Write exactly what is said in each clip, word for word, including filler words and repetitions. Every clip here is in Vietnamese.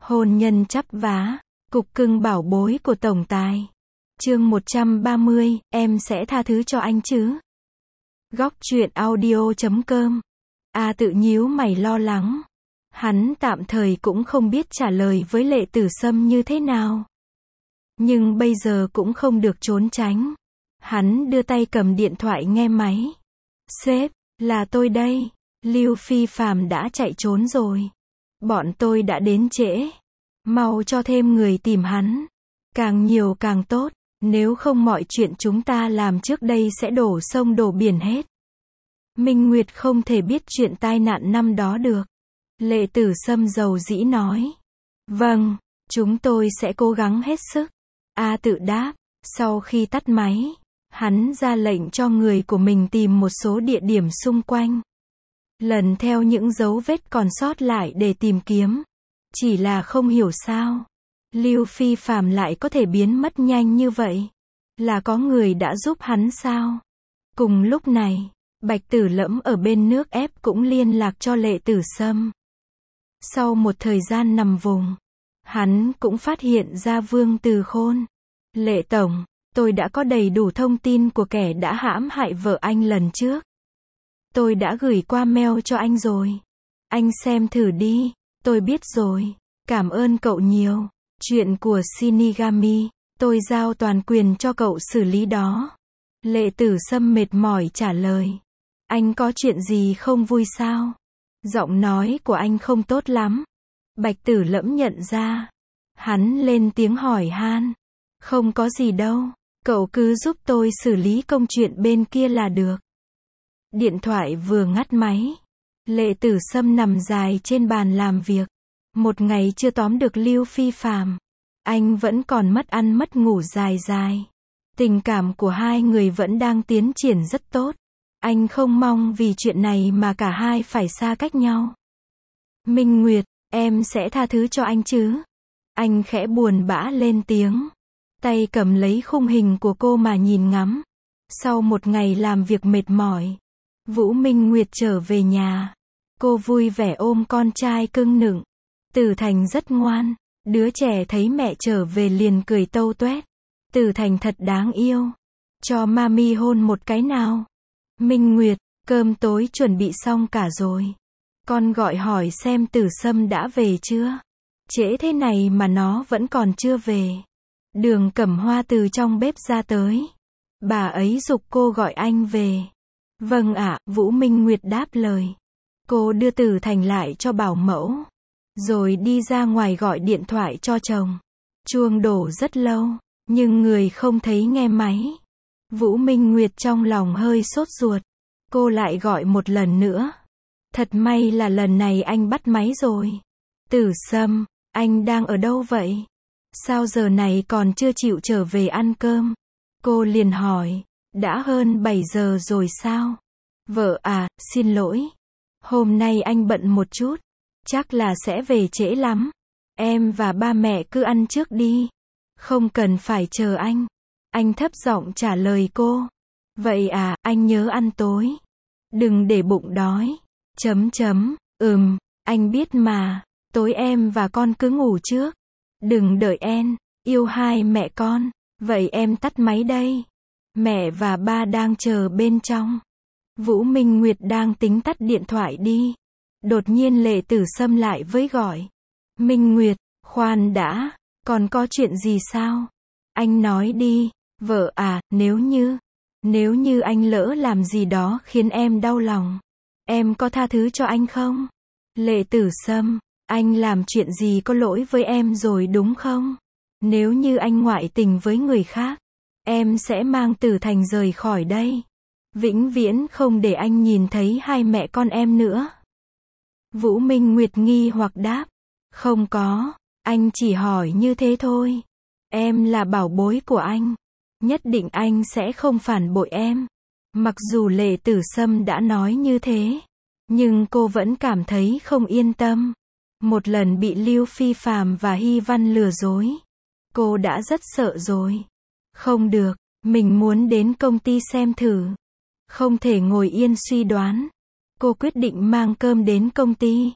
Hôn nhân chắp vá, cục cưng bảo bối của tổng tài. Chương một trăm ba mươi, em sẽ tha thứ cho anh chứ? Góc truyện audio chấm com. A tự nhíu mày lo lắng. Hắn tạm thời cũng không biết trả lời với Lệ Tử Sâm như thế nào. Nhưng bây giờ cũng không được trốn tránh. Hắn đưa tay cầm điện thoại nghe máy. Sếp, là tôi đây. Lưu Phi Phạm đã chạy trốn rồi. Bọn tôi đã đến trễ. Mau cho thêm người tìm hắn. Càng nhiều càng tốt. Nếu không mọi chuyện chúng ta làm trước đây sẽ đổ sông đổ biển hết. Minh Nguyệt không thể biết chuyện tai nạn năm đó được. Lệ Tử Sâm dầu dĩ nói. Vâng, chúng tôi sẽ cố gắng hết sức. A tự đáp. Sau khi tắt máy, hắn ra lệnh cho người của mình tìm một số địa điểm xung quanh. Lần theo những dấu vết còn sót lại để tìm kiếm. Chỉ là không hiểu sao. Lưu Phi Phạm lại có thể biến mất nhanh như vậy. Là có người đã giúp hắn sao? Cùng lúc này, Bạch Tử Lẫm ở bên nước ép cũng liên lạc cho Lệ Tử Sâm. Sau một thời gian nằm vùng, hắn cũng phát hiện ra Vương Từ Khôn. Lệ Tổng, tôi đã có đầy đủ thông tin của kẻ đã hãm hại vợ anh lần trước. Tôi đã gửi qua mail cho anh rồi. Anh xem thử đi. Tôi biết rồi. Cảm ơn cậu nhiều. Chuyện của Shinigami, tôi giao toàn quyền cho cậu xử lý đó. Lệ Tử Sâm mệt mỏi trả lời. Anh có chuyện gì không vui sao? Giọng nói của anh không tốt lắm. Bạch Tử Lẫm nhận ra. Hắn lên tiếng hỏi han. Không có gì đâu. Cậu cứ giúp tôi xử lý công chuyện bên kia là được. Điện thoại vừa ngắt máy. Lệ Tử Sâm nằm dài trên bàn làm việc. Một ngày chưa tóm được Lưu Phi Phạm. Anh vẫn còn mất ăn mất ngủ dài dài. Tình cảm của hai người vẫn đang tiến triển rất tốt. Anh không mong vì chuyện này mà cả hai phải xa cách nhau. Minh Nguyệt, em sẽ tha thứ cho anh chứ? Anh khẽ buồn bã lên tiếng. Tay cầm lấy khung hình của cô mà nhìn ngắm. Sau một ngày làm việc mệt mỏi, Vũ Minh Nguyệt trở về nhà. Cô vui vẻ ôm con trai cưng nựng. Tử Thành rất ngoan. Đứa trẻ thấy mẹ trở về liền cười tâu tuét. Tử Thành thật đáng yêu. Cho mami hôn một cái nào. Minh Nguyệt, cơm tối chuẩn bị xong cả rồi. Con gọi hỏi xem Tử Sâm đã về chưa. Trễ thế này mà nó vẫn còn chưa về. Đường Cẩm Hoa từ trong bếp ra tới. Bà ấy giục cô gọi anh về. Vâng ạ, Vũ Minh Nguyệt đáp lời. Cô đưa Tử Thành lại cho bảo mẫu. Rồi đi ra ngoài gọi điện thoại cho chồng. Chuông đổ rất lâu, nhưng người không thấy nghe máy. Vũ Minh Nguyệt trong lòng hơi sốt ruột. Cô lại gọi một lần nữa. Thật may là lần này anh bắt máy rồi. Tử Sâm, anh đang ở đâu vậy? Sao giờ này còn chưa chịu trở về ăn cơm? Cô liền hỏi. Đã hơn bảy giờ rồi sao? Vợ à, xin lỗi. Hôm nay anh bận một chút. Chắc là sẽ về trễ lắm. Em và ba mẹ cứ ăn trước đi. Không cần phải chờ anh. Anh thấp giọng trả lời cô. Vậy à, anh nhớ ăn tối. Đừng để bụng đói. Chấm chấm, ừm, anh biết mà. Tối em và con cứ ngủ trước. Đừng đợi em. Yêu hai mẹ con. Vậy em tắt máy đây. Mẹ và ba đang chờ bên trong. Vũ Minh Nguyệt đang tính tắt điện thoại đi. Đột nhiên Lệ Tử Sâm lại với gọi. Minh Nguyệt, khoan đã, còn có chuyện gì sao? Anh nói đi, vợ à, nếu như, nếu như anh lỡ làm gì đó khiến em đau lòng, em có tha thứ cho anh không? Lệ Tử Sâm, anh làm chuyện gì có lỗi với em rồi đúng không? Nếu như anh ngoại tình với người khác, em sẽ mang Tử Thành rời khỏi đây. Vĩnh viễn không để anh nhìn thấy hai mẹ con em nữa. Vũ Minh Nguyệt nghi hoặc đáp. Không có, anh chỉ hỏi như thế thôi. Em là bảo bối của anh. Nhất định anh sẽ không phản bội em. Mặc dù Lệ Tử Sâm đã nói như thế, nhưng cô vẫn cảm thấy không yên tâm. Một lần bị Lưu Phi Phạm và Hy Văn lừa dối. Cô đã rất sợ rồi. Không được, mình muốn đến công ty xem thử. Không thể ngồi yên suy đoán. Cô quyết định mang cơm đến công ty.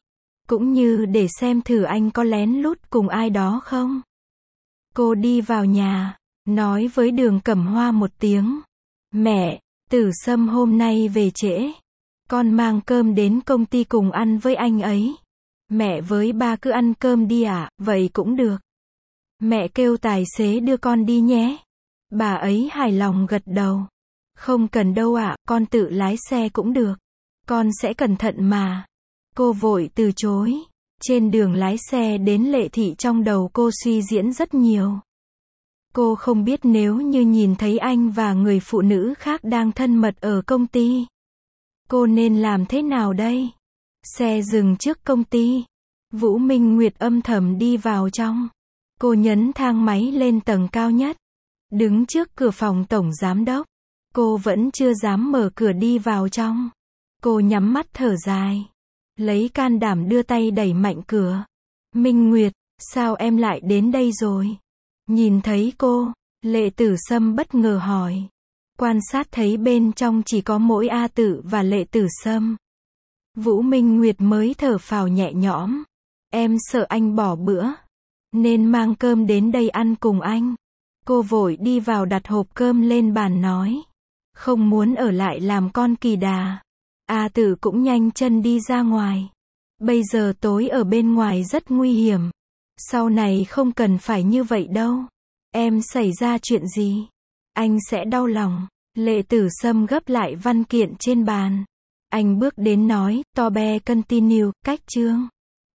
Cũng như để xem thử anh có lén lút cùng ai đó không. Cô đi vào nhà, nói với Đường Cẩm Hoa một tiếng. Mẹ, Tử Sâm hôm nay về trễ. Con mang cơm đến công ty cùng ăn với anh ấy. Mẹ với ba cứ ăn cơm đi ạ, à? Vậy cũng được. Mẹ kêu tài xế đưa con đi nhé. Bà ấy hài lòng gật đầu. Không cần đâu ạ, à, con tự lái xe cũng được. Con sẽ cẩn thận mà. Cô vội từ chối. Trên đường lái xe đến Lệ Thị trong đầu cô suy diễn rất nhiều. Cô không biết nếu như nhìn thấy anh và người phụ nữ khác đang thân mật ở công ty, cô nên làm thế nào đây? Xe dừng trước công ty. Vũ Minh Nguyệt âm thầm đi vào trong. Cô nhấn thang máy lên tầng cao nhất. Đứng trước cửa phòng tổng giám đốc. Cô vẫn chưa dám mở cửa đi vào trong. Cô nhắm mắt thở dài. Lấy can đảm đưa tay đẩy mạnh cửa. Minh Nguyệt, sao em lại đến đây rồi? Nhìn thấy cô, Lệ Tử Sâm bất ngờ hỏi. Quan sát thấy bên trong chỉ có mỗi A Tử và Lệ Tử Sâm. Vũ Minh Nguyệt mới thở phào nhẹ nhõm. Em sợ anh bỏ bữa, nên mang cơm đến đây ăn cùng anh. Cô vội đi vào đặt hộp cơm lên bàn nói. Không muốn ở lại làm con kỳ đà. A Tử cũng nhanh chân đi ra ngoài. Bây giờ tối ở bên ngoài rất nguy hiểm. Sau này không cần phải như vậy đâu. Em xảy ra chuyện gì? Anh sẽ đau lòng. Lệ Tử Sâm gấp lại văn kiện trên bàn. Anh bước đến nói, to be continue, cách chương.